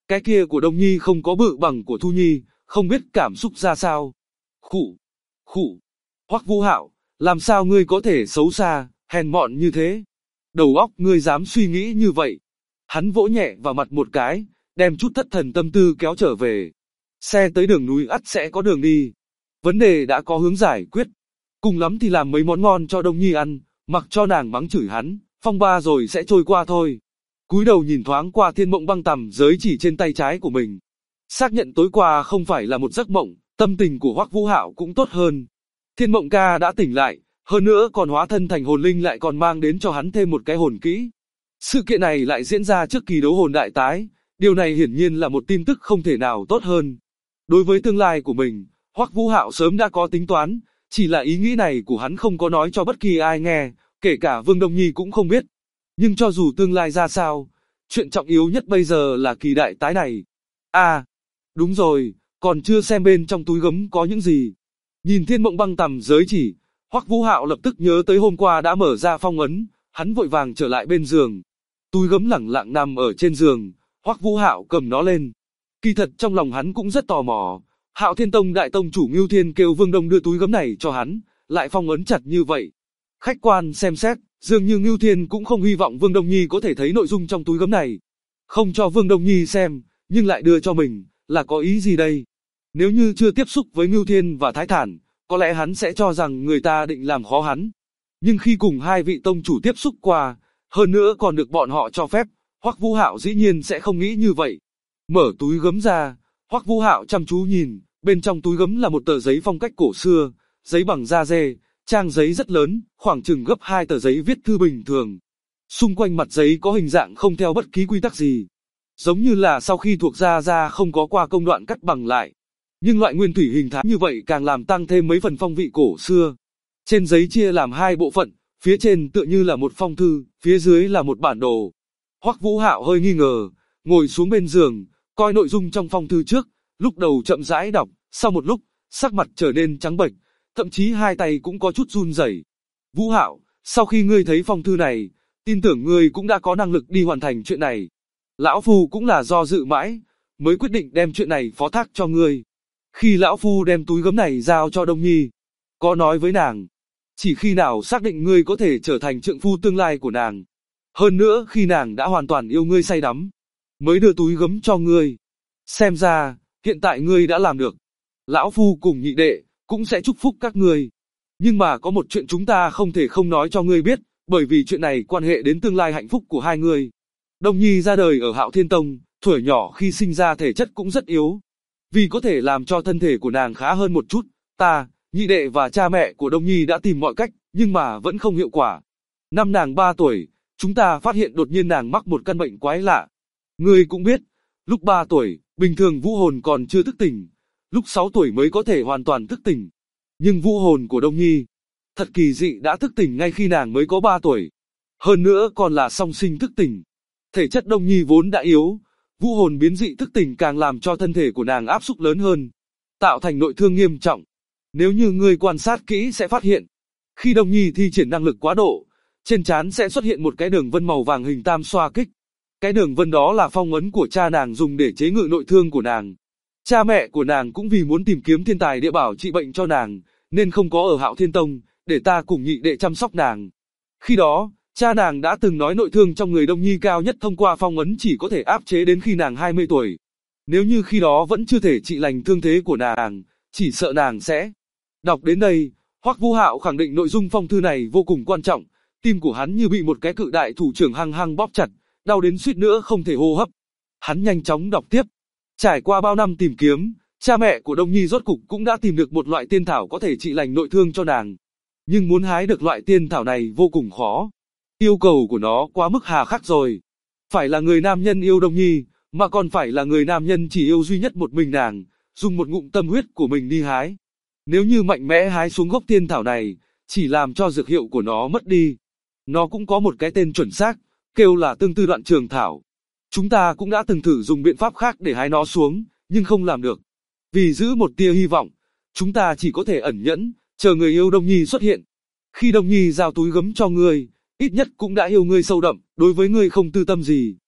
Cái kia của Đông Nhi không có bự bằng của Thu Nhi, không biết cảm xúc ra sao. Khụ, khụ. Hoắc Vũ Hạo, làm sao ngươi có thể xấu xa, hèn mọn như thế? Đầu óc ngươi dám suy nghĩ như vậy? Hắn vỗ nhẹ vào mặt một cái, đem chút thất thần tâm tư kéo trở về. Xe tới đường núi ắt sẽ có đường đi. Vấn đề đã có hướng giải quyết. Cùng lắm thì làm mấy món ngon cho Đông Nhi ăn, mặc cho nàng mắng chửi hắn, phong ba rồi sẽ trôi qua thôi. Cúi đầu nhìn thoáng qua thiên mộng băng tằm giới chỉ trên tay trái của mình. Xác nhận tối qua không phải là một giấc mộng, tâm tình của Hoắc Vũ Hạo cũng tốt hơn. Thiên mộng ca đã tỉnh lại, hơn nữa còn hóa thân thành hồn linh lại còn mang đến cho hắn thêm một cái hồn kỹ. Sự kiện này lại diễn ra trước kỳ đấu hồn đại tái, điều này hiển nhiên là một tin tức không thể nào tốt hơn. Đối với tương lai của mình, Hoắc Vũ Hạo sớm đã có tính toán, chỉ là ý nghĩ này của hắn không có nói cho bất kỳ ai nghe, kể cả Vương Đông Nhi cũng không biết. Nhưng cho dù tương lai ra sao, chuyện trọng yếu nhất bây giờ là kỳ đại tái này. À, đúng rồi, còn chưa xem bên trong túi gấm có những gì. Nhìn thiên mộng băng tằm giới chỉ, Hoắc Vũ Hạo lập tức nhớ tới hôm qua đã mở ra phong ấn, hắn vội vàng trở lại bên giường. Túi gấm lẳng lặng nằm ở trên giường, Hoắc Vũ Hạo cầm nó lên. Kỳ thật trong lòng hắn cũng rất tò mò, Hạo Thiên Tông đại tông chủ Ngưu Thiên kêu Vương Đông đưa túi gấm này cho hắn, lại phong ấn chặt như vậy. Khách quan xem xét, dường như Ngưu Thiên cũng không hy vọng Vương Đông Nhi có thể thấy nội dung trong túi gấm này. Không cho Vương Đông Nhi xem, nhưng lại đưa cho mình, là có ý gì đây? Nếu như chưa tiếp xúc với Ngưu Thiên và Thái Thản, có lẽ hắn sẽ cho rằng người ta định làm khó hắn. Nhưng khi cùng hai vị tông chủ tiếp xúc qua, hơn nữa còn được bọn họ cho phép, Hoắc Vũ Hạo dĩ nhiên sẽ không nghĩ như vậy. Mở túi gấm ra, Hoắc Vũ Hạo chăm chú nhìn, bên trong túi gấm là một tờ giấy phong cách cổ xưa, giấy bằng da dê, trang giấy rất lớn, khoảng chừng gấp 2 tờ giấy viết thư bình thường. Xung quanh mặt giấy có hình dạng không theo bất kỳ quy tắc gì, giống như là sau khi thuộc ra không có qua công đoạn cắt bằng lại. Nhưng loại nguyên thủy hình thái như vậy càng làm tăng thêm mấy phần phong vị cổ xưa. Trên giấy chia làm hai bộ phận, phía trên tựa như là một phong thư, phía dưới là một bản đồ. Hoắc Vũ Hạo hơi nghi ngờ, ngồi xuống bên giường, coi nội dung trong phong thư trước, lúc đầu chậm rãi đọc, sau một lúc, sắc mặt trở nên trắng bệch, thậm chí hai tay cũng có chút run rẩy. Vũ Hạo, sau khi ngươi thấy phong thư này, tin tưởng ngươi cũng đã có năng lực đi hoàn thành chuyện này. Lão Phu cũng là do dự mãi, mới quyết định đem chuyện này phó thác cho ngươi. Khi Lão Phu đem túi gấm này giao cho Đông Nhi, có nói với nàng, chỉ khi nào xác định ngươi có thể trở thành trượng phu tương lai của nàng. Hơn nữa khi nàng đã hoàn toàn yêu ngươi say đắm, mới đưa túi gấm cho ngươi. Xem ra, hiện tại ngươi đã làm được. Lão Phu cùng nhị đệ, cũng sẽ chúc phúc các ngươi. Nhưng mà có một chuyện chúng ta không thể không nói cho ngươi biết, bởi vì chuyện này quan hệ đến tương lai hạnh phúc của hai người. Đông Nhi ra đời ở Hạo Thiên Tông, thuở nhỏ khi sinh ra thể chất cũng rất yếu. Vì có thể làm cho thân thể của nàng khá hơn một chút, ta, nhị đệ và cha mẹ của Đông Nhi đã tìm mọi cách, nhưng mà vẫn không hiệu quả. Năm nàng 3 tuổi, chúng ta phát hiện đột nhiên nàng mắc một căn bệnh quái lạ. Ngươi cũng biết, lúc 3 tuổi, bình thường vũ hồn còn chưa thức tỉnh, lúc 6 tuổi mới có thể hoàn toàn thức tỉnh. Nhưng vũ hồn của Đông Nhi, thật kỳ dị đã thức tỉnh ngay khi nàng mới có 3 tuổi. Hơn nữa còn là song sinh thức tỉnh. Thể chất Đông Nhi vốn đã yếu, vũ hồn biến dị thức tỉnh càng làm cho thân thể của nàng áp xúc lớn hơn, tạo thành nội thương nghiêm trọng. Nếu như ngươi quan sát kỹ sẽ phát hiện, khi Đông Nhi thi triển năng lực quá độ, trên trán sẽ xuất hiện một cái đường vân màu vàng hình tam xoa kích. Cái đường vân đó là phong ấn của cha nàng dùng để chế ngự nội thương của nàng. Cha mẹ của nàng cũng vì muốn tìm kiếm thiên tài địa bảo trị bệnh cho nàng, nên không có ở Hạo Thiên Tông, để ta cùng nhị đệ chăm sóc nàng. Khi đó, cha nàng đã từng nói nội thương trong người Đông Nhi cao nhất thông qua phong ấn chỉ có thể áp chế đến khi nàng 20 tuổi. Nếu như khi đó vẫn chưa thể trị lành thương thế của nàng, chỉ sợ nàng sẽ... Đọc đến đây, Hoắc Vũ Hạo khẳng định nội dung phong thư này vô cùng quan trọng, tim của hắn như bị một cái cự đại thủ trưởng hăng hăng bóp chặt, đau đến suýt nữa không thể hô hấp. Hắn nhanh chóng đọc tiếp. Trải qua bao năm tìm kiếm, cha mẹ của Đông Nhi rốt cục cũng đã tìm được một loại tiên thảo có thể trị lành nội thương cho nàng. Nhưng muốn hái được loại tiên thảo này vô cùng khó. Yêu cầu của nó quá mức hà khắc rồi. Phải là người nam nhân yêu Đông Nhi, mà còn phải là người nam nhân chỉ yêu duy nhất một mình nàng, dùng một ngụm tâm huyết của mình đi hái. Nếu như mạnh mẽ hái xuống gốc tiên thảo này, chỉ làm cho dược hiệu của nó mất đi. Nó cũng có một cái tên chuẩn xác, kêu là tương tư đoạn trường thảo. Chúng ta cũng đã từng thử dùng biện pháp khác để hái nó xuống, nhưng không làm được. Vì giữ một tia hy vọng, chúng ta chỉ có thể ẩn nhẫn, chờ người yêu Đông Nhi xuất hiện. Khi Đông Nhi giao túi gấm cho ngươi, ít nhất cũng đã yêu ngươi sâu đậm, đối với ngươi không tư tâm gì.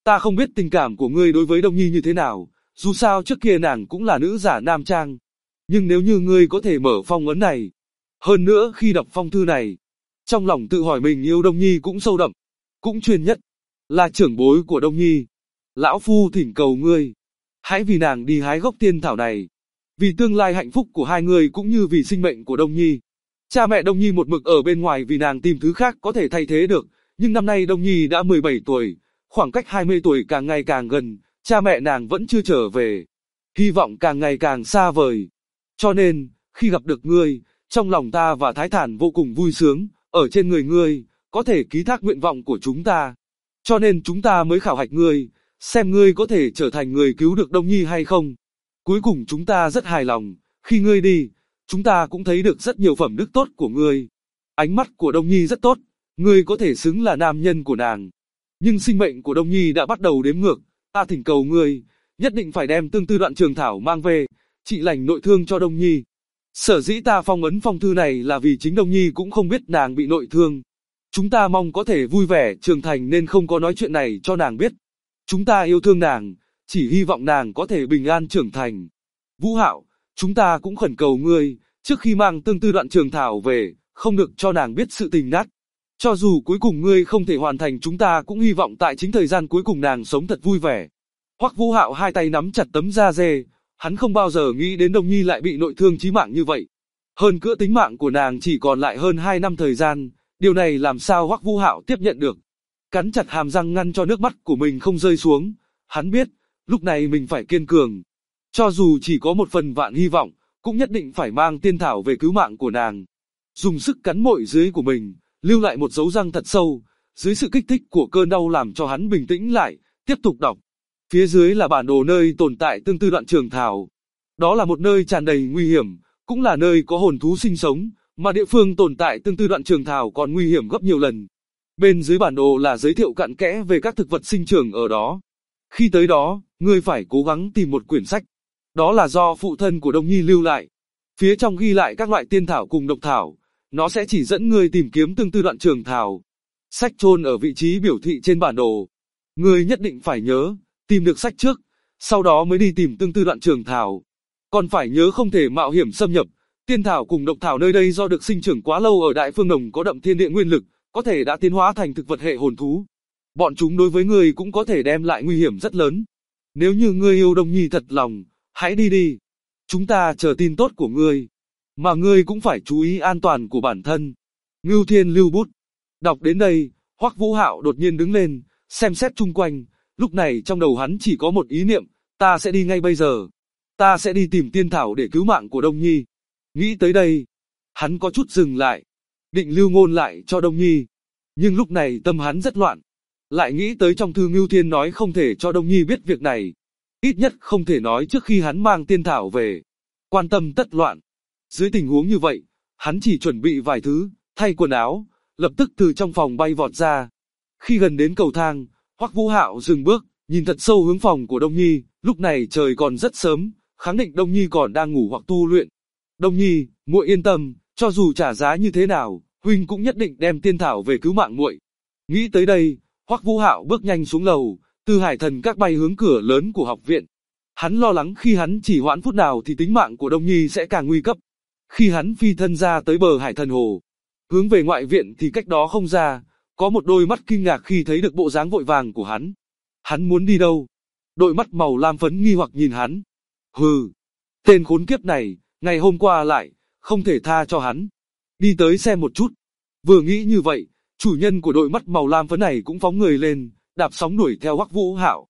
Ta không biết tình cảm của ngươi đối với Đông Nhi như thế nào, dù sao trước kia nàng cũng là nữ giả nam trang. Nhưng nếu như ngươi có thể mở phong ấn này, hơn nữa khi đọc phong thư này, trong lòng tự hỏi mình yêu Đông Nhi cũng sâu đậm, cũng chuyên nhất, là trưởng bối của Đông Nhi. Lão Phu thỉnh cầu ngươi, hãy vì nàng đi hái gốc tiên thảo này, vì tương lai hạnh phúc của hai người cũng như vì sinh mệnh của Đông Nhi. Cha mẹ Đông Nhi một mực ở bên ngoài vì nàng tìm thứ khác có thể thay thế được, nhưng năm nay Đông Nhi đã 17 tuổi, khoảng cách 20 tuổi càng ngày càng gần, cha mẹ nàng vẫn chưa trở về. Hy vọng càng ngày càng xa vời. Cho nên, khi gặp được ngươi, trong lòng ta và Thái Thản vô cùng vui sướng, ở trên người ngươi, có thể ký thác nguyện vọng của chúng ta. Cho nên chúng ta mới khảo hạch ngươi, xem ngươi có thể trở thành người cứu được Đông Nhi hay không. Cuối cùng chúng ta rất hài lòng, khi ngươi đi, chúng ta cũng thấy được rất nhiều phẩm đức tốt của ngươi. Ánh mắt của Đông Nhi rất tốt, ngươi có thể xứng là nam nhân của nàng. Nhưng sinh mệnh của Đông Nhi đã bắt đầu đếm ngược, ta thỉnh cầu ngươi, nhất định phải đem tương tư đoạn trường thảo mang về, trị lành nội thương cho Đông Nhi. Sở dĩ ta phong ấn phong thư này là vì chính Đông Nhi cũng không biết nàng bị nội thương. Chúng ta mong có thể vui vẻ trưởng thành nên không có nói chuyện này cho nàng biết. Chúng ta yêu thương nàng, chỉ hy vọng nàng có thể bình an trưởng thành. Vũ Hạo, chúng ta cũng khẩn cầu ngươi, trước khi mang tương tư đoạn trường thảo về, không được cho nàng biết sự tình nát. Cho dù cuối cùng ngươi không thể hoàn thành, chúng ta cũng hy vọng tại chính thời gian cuối cùng nàng sống thật vui vẻ. Hoắc Vũ Hạo hai tay nắm chặt tấm da dê, hắn không bao giờ nghĩ đến Đông Nhi lại bị nội thương chí mạng như vậy. Hơn nữa tính mạng của nàng chỉ còn lại hơn 2 năm thời gian, điều này làm sao Hoắc Vũ Hạo tiếp nhận được. Cắn chặt hàm răng ngăn cho nước mắt của mình không rơi xuống, hắn biết, lúc này mình phải kiên cường. Cho dù chỉ có một phần vạn hy vọng, cũng nhất định phải mang tiên thảo về cứu mạng của nàng. Dùng sức cắn môi dưới của mình, lưu lại một dấu răng thật sâu, dưới sự kích thích của cơn đau làm cho hắn bình tĩnh lại, tiếp tục đọc. Phía dưới là bản đồ nơi tồn tại tương tư đoạn trường thảo. Đó là một nơi tràn đầy nguy hiểm, cũng là nơi có hồn thú sinh sống, mà địa phương tồn tại tương tư đoạn trường thảo còn nguy hiểm gấp nhiều lần. Bên dưới bản đồ là giới thiệu cặn kẽ về các thực vật sinh trưởng ở đó. Khi tới đó, ngươi phải cố gắng tìm một quyển sách. Đó là do phụ thân của Đông Nhi lưu lại. Phía trong ghi lại các loại tiên thảo cùng độc thảo. Nó sẽ chỉ dẫn ngươi tìm kiếm tương tư đoạn trường thảo. Sách chôn ở vị trí biểu thị trên bản đồ. Ngươi nhất định phải nhớ, tìm được sách trước, sau đó mới đi tìm tương tư đoạn trường thảo. Còn phải nhớ không thể mạo hiểm xâm nhập. Tiên thảo cùng độc thảo nơi đây do được sinh trưởng quá lâu ở Đại Phương Đồng có đậm thiên địa nguyên lực, có thể đã tiến hóa thành thực vật hệ hồn thú. Bọn chúng đối với ngươi cũng có thể đem lại nguy hiểm rất lớn. Nếu như ngươi yêu Đông Nhi thật lòng, hãy đi đi. Chúng ta chờ tin tốt của ngươi. Mà ngươi cũng phải chú ý an toàn của bản thân. Ngưu Thiên lưu bút. Đọc đến đây, Hoắc Vũ Hạo đột nhiên đứng lên, xem xét chung quanh. Lúc này trong đầu hắn chỉ có một ý niệm, ta sẽ đi ngay bây giờ. Ta sẽ đi tìm tiên thảo để cứu mạng của Đông Nhi. Nghĩ tới đây, hắn có chút dừng lại, định lưu ngôn lại cho Đông Nhi. Nhưng lúc này tâm hắn rất loạn. Lại nghĩ tới trong thư Ngưu Thiên nói không thể cho Đông Nhi biết việc này. Ít nhất không thể nói trước khi hắn mang tiên thảo về. Quan tâm tất loạn. Dưới tình huống như vậy, hắn chỉ chuẩn bị vài thứ, thay quần áo, lập tức từ trong phòng bay vọt ra. Khi gần đến cầu thang, Hoắc Vũ Hạo dừng bước, nhìn thật sâu hướng phòng của Đông Nhi. Lúc này trời còn rất sớm, khẳng định Đông Nhi còn đang ngủ hoặc tu luyện. Đông Nhi, muội yên tâm, cho dù trả giá như thế nào, huynh cũng nhất định đem tiên thảo về cứu mạng muội. Nghĩ tới đây, Hoắc Vũ Hạo bước nhanh xuống lầu, từ Hải Thần Các bay hướng cửa lớn của học viện. Hắn lo lắng khi hắn chỉ hoãn phút nào thì tính mạng của Đông Nhi sẽ càng nguy cấp. Khi hắn phi thân ra tới bờ Hải Thần Hồ, hướng về ngoại viện thì cách đó không xa, có một đôi mắt kinh ngạc khi thấy được bộ dáng vội vàng của hắn. Hắn muốn đi đâu? Đôi mắt màu lam phấn nghi hoặc nhìn hắn. Hừ, tên khốn kiếp này, ngày hôm qua lại, không thể tha cho hắn. Đi tới xem một chút. Vừa nghĩ như vậy, chủ nhân của đội mắt màu lam phấn này cũng phóng người lên, đạp sóng đuổi theo Hoắc Vũ Hạo.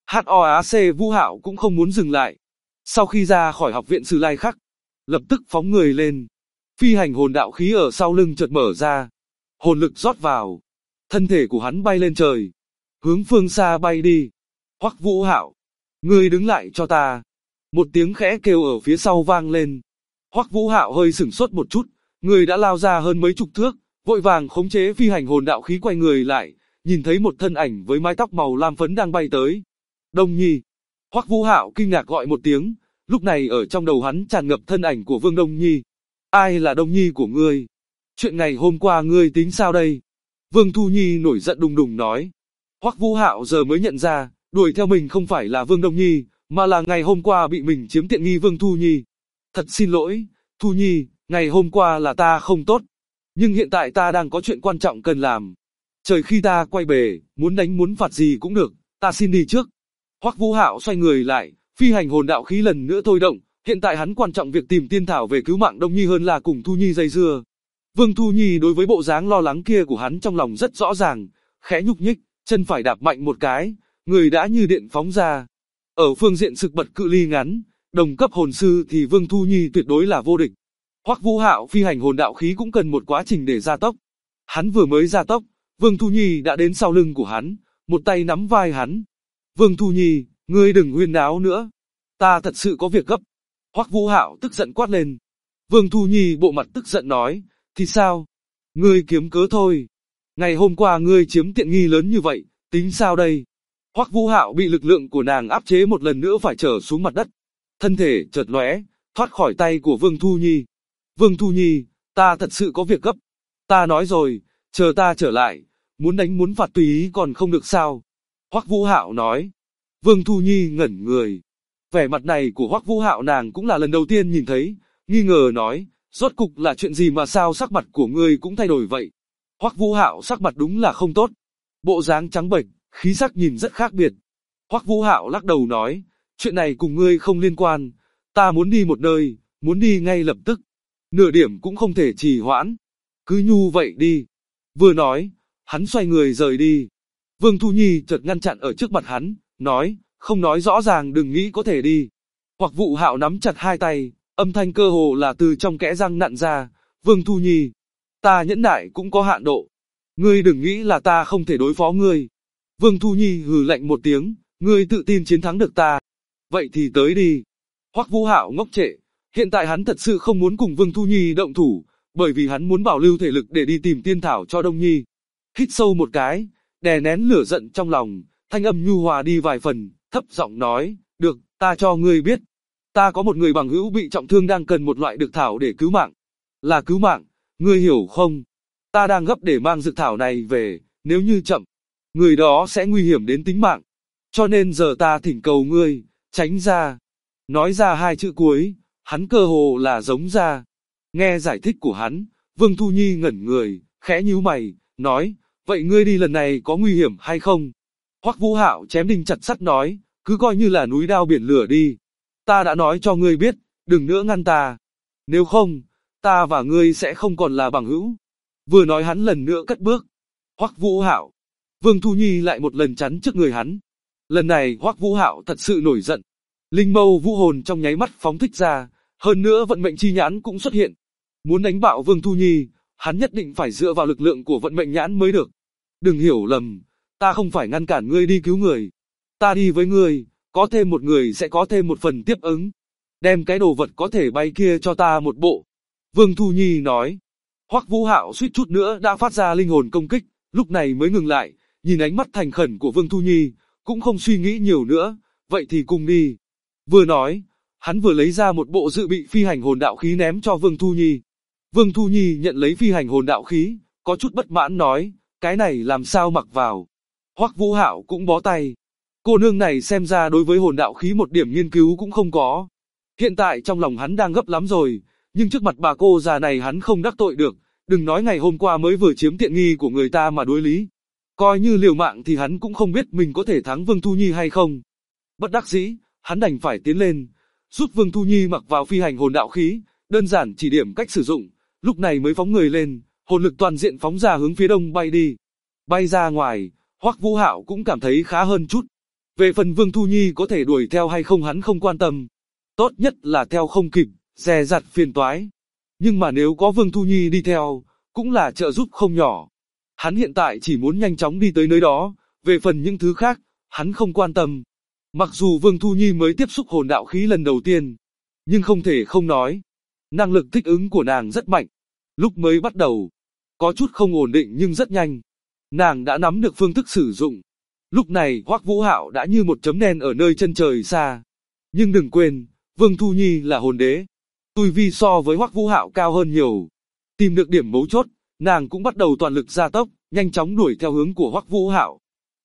HOAC Vũ Hạo cũng không muốn dừng lại. Sau khi ra khỏi học viện Sử Lai Khắc, lập tức phóng người lên. Phi hành hồn đạo khí ở sau lưng chợt mở ra. Hồn lực rót vào. Thân thể của hắn bay lên trời. Hướng phương xa bay đi. Hoắc Vũ Hạo, ngươi đứng lại cho ta. Một tiếng khẽ kêu ở phía sau vang lên. Hoắc Vũ Hạo hơi sửng sốt một chút. Người đã lao ra hơn mấy chục thước, vội vàng khống chế phi hành hồn đạo khí quay người lại, nhìn thấy một thân ảnh với mái tóc màu lam phấn đang bay tới. Đông Nhi. Hoắc Vũ Hạo kinh ngạc gọi một tiếng, lúc này ở trong đầu hắn tràn ngập thân ảnh của Vương Đông Nhi. Ai là Đông Nhi của ngươi? Chuyện ngày hôm qua ngươi tính sao đây? Vương Thu Nhi nổi giận đùng đùng nói. Hoắc Vũ Hạo giờ mới nhận ra, đuổi theo mình không phải là Vương Đông Nhi, mà là ngày hôm qua bị mình chiếm tiện nghi Vương Thu Nhi. Thật xin lỗi, Thu Nhi, ngày hôm qua là ta không tốt, nhưng hiện tại ta đang có chuyện quan trọng cần làm. Trời khi ta quay về, muốn đánh muốn phạt gì cũng được, ta xin đi trước. Hoắc Vũ Hạo xoay người lại, phi hành hồn đạo khí lần nữa thôi động, hiện tại hắn quan trọng việc tìm tiên thảo về cứu mạng Đông Nhi hơn là cùng Thu Nhi dây dưa. Vương Thu Nhi đối với bộ dáng lo lắng kia của hắn trong lòng rất rõ ràng, khẽ nhúc nhích, chân phải đạp mạnh một cái, người đã như điện phóng ra. Ở phương diện sức bật cự ly ngắn, đồng cấp hồn sư thì Vương Thu Nhi tuyệt đối là vô địch. Hoắc Vũ Hạo phi hành hồn đạo khí cũng cần một quá trình để gia tốc. Hắn vừa mới gia tốc, Vương Thu Nhi đã đến sau lưng của hắn, một tay nắm vai hắn. Vương Thu Nhi, ngươi đừng huyên náo nữa, ta thật sự có việc gấp. Hoắc Vũ Hạo tức giận quát lên. Vương Thu Nhi bộ mặt tức giận nói, thì sao? Ngươi kiếm cớ thôi. Ngày hôm qua ngươi chiếm tiện nghi lớn như vậy, tính sao đây? Hoắc Vũ Hạo bị lực lượng của nàng áp chế một lần nữa phải trở xuống mặt đất. Thân thể chợt lóe, thoát khỏi tay của Vương Thu Nhi. Vương Thu Nhi, ta thật sự có việc gấp. Ta nói rồi, chờ ta trở lại, muốn đánh muốn phạt tùy ý còn không được sao? Hoắc Vũ Hạo nói. Vương Thu Nhi ngẩn người. Vẻ mặt này của Hoắc Vũ Hạo nàng cũng là lần đầu tiên nhìn thấy, nghi ngờ nói, rốt cục là chuyện gì mà sao sắc mặt của ngươi cũng thay đổi vậy? Hoắc Vũ Hạo sắc mặt đúng là không tốt, bộ dáng trắng bệch, khí sắc nhìn rất khác biệt. Hoắc Vũ Hạo lắc đầu nói, chuyện này cùng ngươi không liên quan, ta muốn đi một nơi, muốn đi ngay lập tức, nửa điểm cũng không thể trì hoãn, cứ nhu vậy đi. Vừa nói, hắn xoay người rời đi. Vương Thu Nhi chợt ngăn chặn ở trước mặt hắn, nói, không nói rõ ràng đừng nghĩ có thể đi. Hoắc Vũ Hạo nắm chặt hai tay, âm thanh cơ hồ là từ trong kẽ răng nặn ra, Vương Thu Nhi, ta nhẫn nại cũng có hạn độ, ngươi đừng nghĩ là ta không thể đối phó ngươi. Vương Thu Nhi hừ lạnh một tiếng, ngươi tự tin chiến thắng được ta, vậy thì tới đi. Hoắc Vũ Hạo ngốc trệ, hiện tại hắn thật sự không muốn cùng Vương Thu Nhi động thủ, bởi vì hắn muốn bảo lưu thể lực để đi tìm tiên thảo cho Đông Nhi. Hít sâu một cái, đè nén lửa giận trong lòng, thanh âm nhu hòa đi vài phần, thấp giọng nói, được, ta cho ngươi biết. Ta có một người bằng hữu bị trọng thương đang cần một loại dược thảo để cứu mạng. Là cứu mạng, ngươi hiểu không? Ta đang gấp để mang dược thảo này về, nếu như chậm, người đó sẽ nguy hiểm đến tính mạng. Cho nên giờ ta thỉnh cầu ngươi, tránh ra. Nói ra hai chữ cuối, hắn cơ hồ là giống ra. Nghe giải thích của hắn, Vương Thu Nhi ngẩn người, khẽ nhíu mày, nói, vậy ngươi đi lần này có nguy hiểm hay không? Hoắc Vũ Hạo chém đinh chặt sắt nói, cứ coi như là núi đao biển lửa đi. Ta đã nói cho ngươi biết, đừng nữa ngăn ta. Nếu không, ta và ngươi sẽ không còn là bằng hữu. Vừa nói hắn lần nữa cất bước. Hoắc Vũ Hạo. Vương Thu Nhi lại một lần chắn trước người hắn. Lần này Hoắc Vũ Hạo thật sự nổi giận. Linh mâu vũ hồn trong nháy mắt phóng thích ra, hơn nữa vận mệnh chi nhãn cũng xuất hiện. Muốn đánh bạo Vương Thu Nhi, hắn nhất định phải dựa vào lực lượng của vận mệnh nhãn mới được. Đừng hiểu lầm, ta không phải ngăn cản ngươi đi cứu người. Ta đi với ngươi, có thêm một người sẽ có thêm một phần tiếp ứng. Đem cái đồ vật có thể bay kia cho ta một bộ. Vương Thu Nhi nói. Hoắc Vũ Hạo suýt chút nữa đã phát ra linh hồn công kích, lúc này mới ngừng lại, nhìn ánh mắt thành khẩn của Vương Thu Nhi, cũng không suy nghĩ nhiều nữa, vậy thì cùng đi. Vừa nói, hắn vừa lấy ra một bộ dự bị phi hành hồn đạo khí ném cho Vương Thu Nhi. Vương Thu Nhi nhận lấy phi hành hồn đạo khí, có chút bất mãn nói, cái này làm sao mặc vào. Hoắc Vũ Hạo cũng bó tay. Cô nương này xem ra đối với hồn đạo khí một điểm nghiên cứu cũng không có. Hiện tại trong lòng hắn đang gấp lắm rồi, nhưng trước mặt bà cô già này hắn không đắc tội được, đừng nói ngày hôm qua mới vừa chiếm tiện nghi của người ta mà đối lý. Coi như liều mạng thì hắn cũng không biết mình có thể thắng Vương Thu Nhi hay không. Bất đắc dĩ, hắn đành phải tiến lên, giúp Vương Thu Nhi mặc vào phi hành hồn đạo khí, đơn giản chỉ điểm cách sử dụng, lúc này mới phóng người lên, hồn lực toàn diện phóng ra hướng phía đông bay đi. Bay ra ngoài, Hoắc Vũ Hạo cũng cảm thấy khá hơn chút. Về phần Vương Thu Nhi có thể đuổi theo hay không hắn không quan tâm. Tốt nhất là theo không kịp, dè dặt phiền toái. Nhưng mà nếu có Vương Thu Nhi đi theo, cũng là trợ giúp không nhỏ. Hắn hiện tại chỉ muốn nhanh chóng đi tới nơi đó, về phần những thứ khác, hắn không quan tâm. Mặc dù Vương Thu Nhi mới tiếp xúc hồn đạo khí lần đầu tiên, nhưng không thể không nói. Năng lực thích ứng của nàng rất mạnh. Lúc mới bắt đầu, có chút không ổn định nhưng rất nhanh. Nàng đã nắm được phương thức sử dụng. Lúc này Hoắc Vũ Hạo đã như một chấm đen ở nơi chân trời xa. Nhưng đừng quên, Vương Thu Nhi là hồn đế. Tu vi so với Hoắc Vũ Hạo cao hơn nhiều. Tìm được điểm mấu chốt, nàng cũng bắt đầu toàn lực gia tốc, nhanh chóng đuổi theo hướng của Hoắc Vũ Hạo.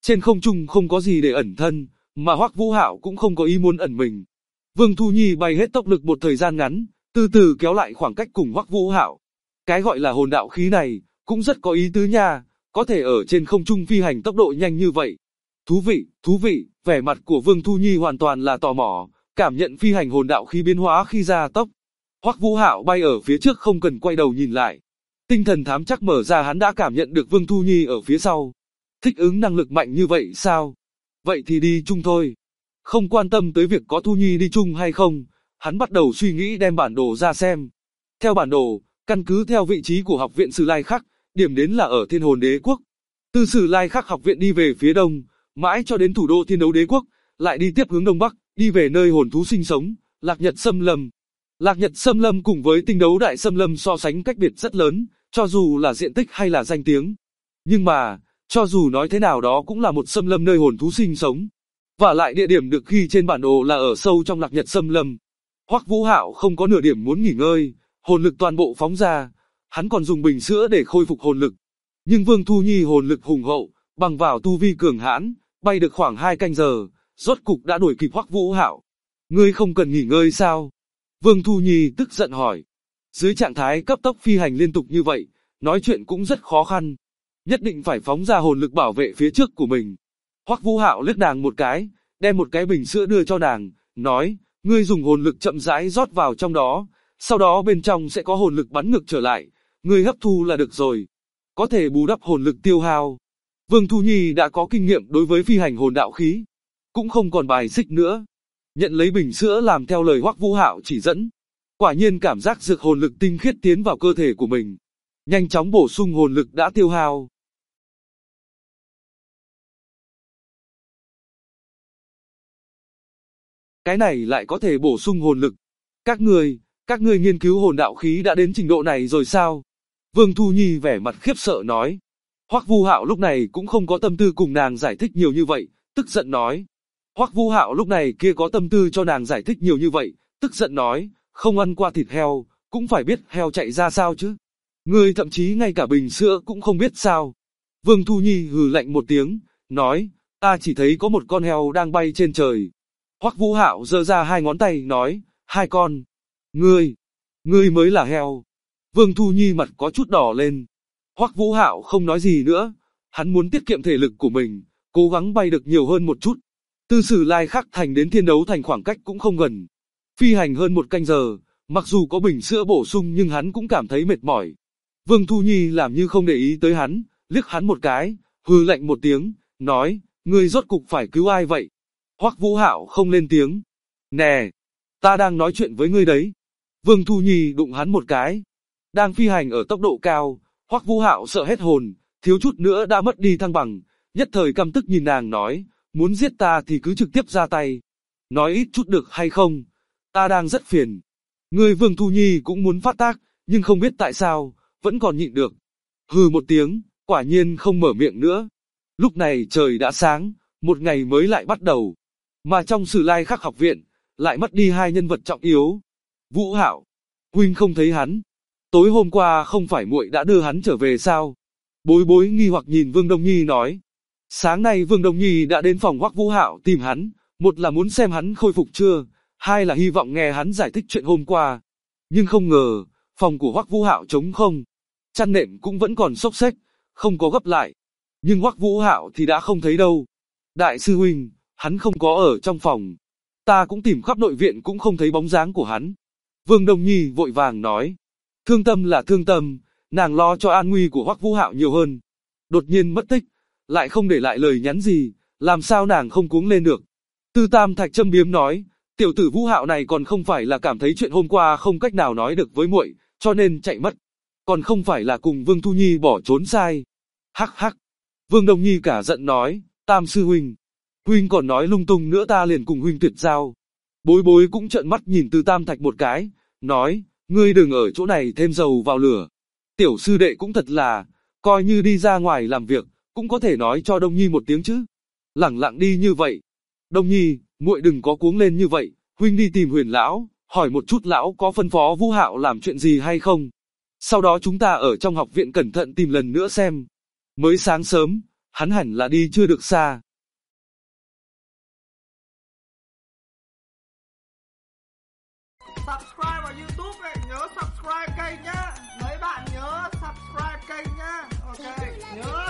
Trên không trung không có gì để ẩn thân, mà Hoắc Vũ Hạo cũng không có ý muốn ẩn mình. Vương Thu Nhi bay hết tốc lực một thời gian ngắn, từ từ kéo lại khoảng cách cùng Hoắc Vũ Hạo. Cái gọi là hồn đạo khí này, cũng rất có ý tứ nha, có thể ở trên không trung phi hành tốc độ nhanh như vậy. Thú vị, vẻ mặt của Vương Thu Nhi hoàn toàn là tò mò, cảm nhận phi hành hồn đạo khí biến hóa khi ra tốc. Hoắc Vũ Hạo bay ở phía trước không cần quay đầu nhìn lại. Tinh thần thám chắc mở ra, hắn đã cảm nhận được Vương Thu Nhi ở phía sau. Thích ứng năng lực mạnh như vậy sao? Vậy thì đi chung thôi. Không quan tâm tới việc có Thu Nhi đi chung hay không, hắn bắt đầu suy nghĩ đem bản đồ ra xem. Theo bản đồ, căn cứ theo vị trí của học viện Sử Lai Khắc, điểm đến là ở Thiên Hồn Đế Quốc. Từ Sử Lai Khắc học viện đi về phía đông, mãi cho đến thủ đô Thiên Đấu Đế Quốc, lại đi tiếp hướng đông bắc, đi về nơi hồn thú sinh sống, Lạc Nhật Xâm Lâm. Lạc Nhật Xâm Lâm cùng với Tinh Đấu Đại Xâm Lâm so sánh cách biệt rất lớn, cho dù là diện tích hay là danh tiếng. Nhưng mà, cho dù nói thế nào đó cũng là một xâm lâm nơi hồn thú sinh sống. Và lại địa điểm được ghi trên bản đồ là ở sâu trong Lạc Nhật Xâm Lâm. Hoắc Vũ Hạo không có nửa điểm muốn nghỉ ngơi, hồn lực toàn bộ phóng ra, hắn còn dùng bình sữa để khôi phục hồn lực. Nhưng Vương Thu Nhi hồn lực hùng hậu, bằng vào tu vi cường hãn, bay được khoảng 2 canh giờ, rốt cục đã đuổi kịp Hoắc Vũ Hạo. Ngươi không cần nghỉ ngơi sao? Vương Thu Nhi tức giận hỏi. Dưới trạng thái cấp tốc phi hành liên tục như vậy, nói chuyện cũng rất khó khăn. Nhất định phải phóng ra hồn lực bảo vệ phía trước của mình. Hoắc Vũ Hạo liếc nàng một cái, đem một cái bình sữa đưa cho nàng, nói, ngươi dùng hồn lực chậm rãi rót vào trong đó, sau đó bên trong sẽ có hồn lực bắn ngược trở lại, ngươi hấp thu là được rồi. Có thể bù đắp hồn lực tiêu hao. Vương Thu Nhi đã có kinh nghiệm đối với phi hành hồn đạo khí, cũng không còn bài xích nữa. Nhận lấy bình sữa làm theo lời Hoắc Vũ Hạo chỉ dẫn. Quả nhiên cảm giác dược hồn lực tinh khiết tiến vào cơ thể của mình. Nhanh chóng bổ sung hồn lực đã tiêu hao. Cái này lại có thể bổ sung hồn lực. Các ngươi nghiên cứu hồn đạo khí đã đến trình độ này rồi sao? Vương Thu Nhi vẻ mặt khiếp sợ nói. Hoắc Vũ Hạo lúc này cũng không có tâm tư cùng nàng giải thích nhiều như vậy, tức giận nói. Hoắc Vũ Hạo lúc này kia có tâm tư cho nàng giải thích nhiều như vậy, tức giận nói, không ăn qua thịt heo, cũng phải biết heo chạy ra sao chứ. Ngươi thậm chí ngay cả bình sữa cũng không biết sao. Vương Thu Nhi hừ lạnh một tiếng, nói, ta chỉ thấy có một con heo đang bay trên trời. Hoắc Vũ Hạo giơ ra 2 ngón tay nói, 2 con. Ngươi mới là heo. Vương Thu Nhi mặt có chút đỏ lên. Hoắc Vũ Hạo không nói gì nữa, hắn muốn tiết kiệm thể lực của mình, cố gắng bay được nhiều hơn một chút. Từ Sử Lai Khắc thành đến Thiên Đấu Thành khoảng cách cũng không gần. Phi hành hơn 1 canh giờ, mặc dù có bình sữa bổ sung nhưng hắn cũng cảm thấy mệt mỏi. Vương Thu Nhi làm như không để ý tới hắn, liếc hắn một cái, hừ lạnh một tiếng, nói, ngươi rốt cục phải cứu ai vậy? Hoắc Vũ Hạo không lên tiếng. Nè, ta đang nói chuyện với ngươi đấy. Vương Thu Nhi đụng hắn một cái. Đang phi hành ở tốc độ cao, Hoắc Vũ Hạo sợ hết hồn, thiếu chút nữa đã mất đi thăng bằng, nhất thời căm tức nhìn nàng nói, muốn giết ta thì cứ trực tiếp ra tay. Nói ít chút được hay không? Ta đang rất phiền. Ngươi Vương Thu Nhi cũng muốn phát tác, nhưng không biết tại sao, vẫn còn nhịn được. Hừ một tiếng, quả nhiên không mở miệng nữa. Lúc này trời đã sáng, một ngày mới lại bắt đầu. Mà trong Sử Lai Khắc học viện, lại mất đi 2 nhân vật trọng yếu. Vũ Hạo, huynh không thấy hắn. Tối hôm qua không phải muội đã đưa hắn trở về sao? Bối bối nghi hoặc nhìn Vương Đông Nhi nói. Sáng nay Vương Đông Nhi đã đến phòng Hoắc Vũ Hạo tìm hắn, một là muốn xem hắn khôi phục chưa, hai là hy vọng nghe hắn giải thích chuyện hôm qua. Nhưng không ngờ, phòng của Hoắc Vũ Hạo trống không. Chăn nệm cũng vẫn còn xốc xếch, không có gấp lại. Nhưng Hoắc Vũ Hạo thì đã không thấy đâu. Đại sư huynh, hắn không có ở trong phòng. Ta cũng tìm khắp nội viện cũng không thấy bóng dáng của hắn. Vương Đông Nhi vội vàng nói. Thương tâm là thương tâm, nàng lo cho an nguy của Hoắc Vũ Hạo nhiều hơn. Đột nhiên mất tích, lại không để lại lời nhắn gì, làm sao nàng không cuống lên được. Tư Tam Thạch châm biếm nói, tiểu tử Vũ Hạo này còn không phải là cảm thấy chuyện hôm qua không cách nào nói được với muội, cho nên chạy mất. Còn không phải là cùng Vương Thu Nhi bỏ trốn sai. Hắc hắc. Vương Đông Nhi cả giận nói, Tam sư huynh, huynh còn nói lung tung nữa ta liền cùng huynh tuyệt giao. Bối bối cũng trợn mắt nhìn Tư Tam Thạch một cái, nói, ngươi đừng ở chỗ này thêm dầu vào lửa. Tiểu sư đệ cũng thật là, coi như đi ra ngoài làm việc, cũng có thể nói cho Đông Nhi một tiếng chứ. Lẳng lặng đi như vậy. Đông Nhi, muội đừng có cuống lên như vậy, huynh đi tìm Huyền lão, hỏi một chút lão có phân phó Vũ Hạo làm chuyện gì hay không. Sau đó chúng ta ở trong học viện cẩn thận tìm lần nữa xem. Mới sáng sớm, hắn hẳn là đi chưa được xa.
Subscribe vào YouTube này, nhớ subscribe kênh nhá. Mấy bạn nhớ subscribe kênh nhá. Ok, nhớ.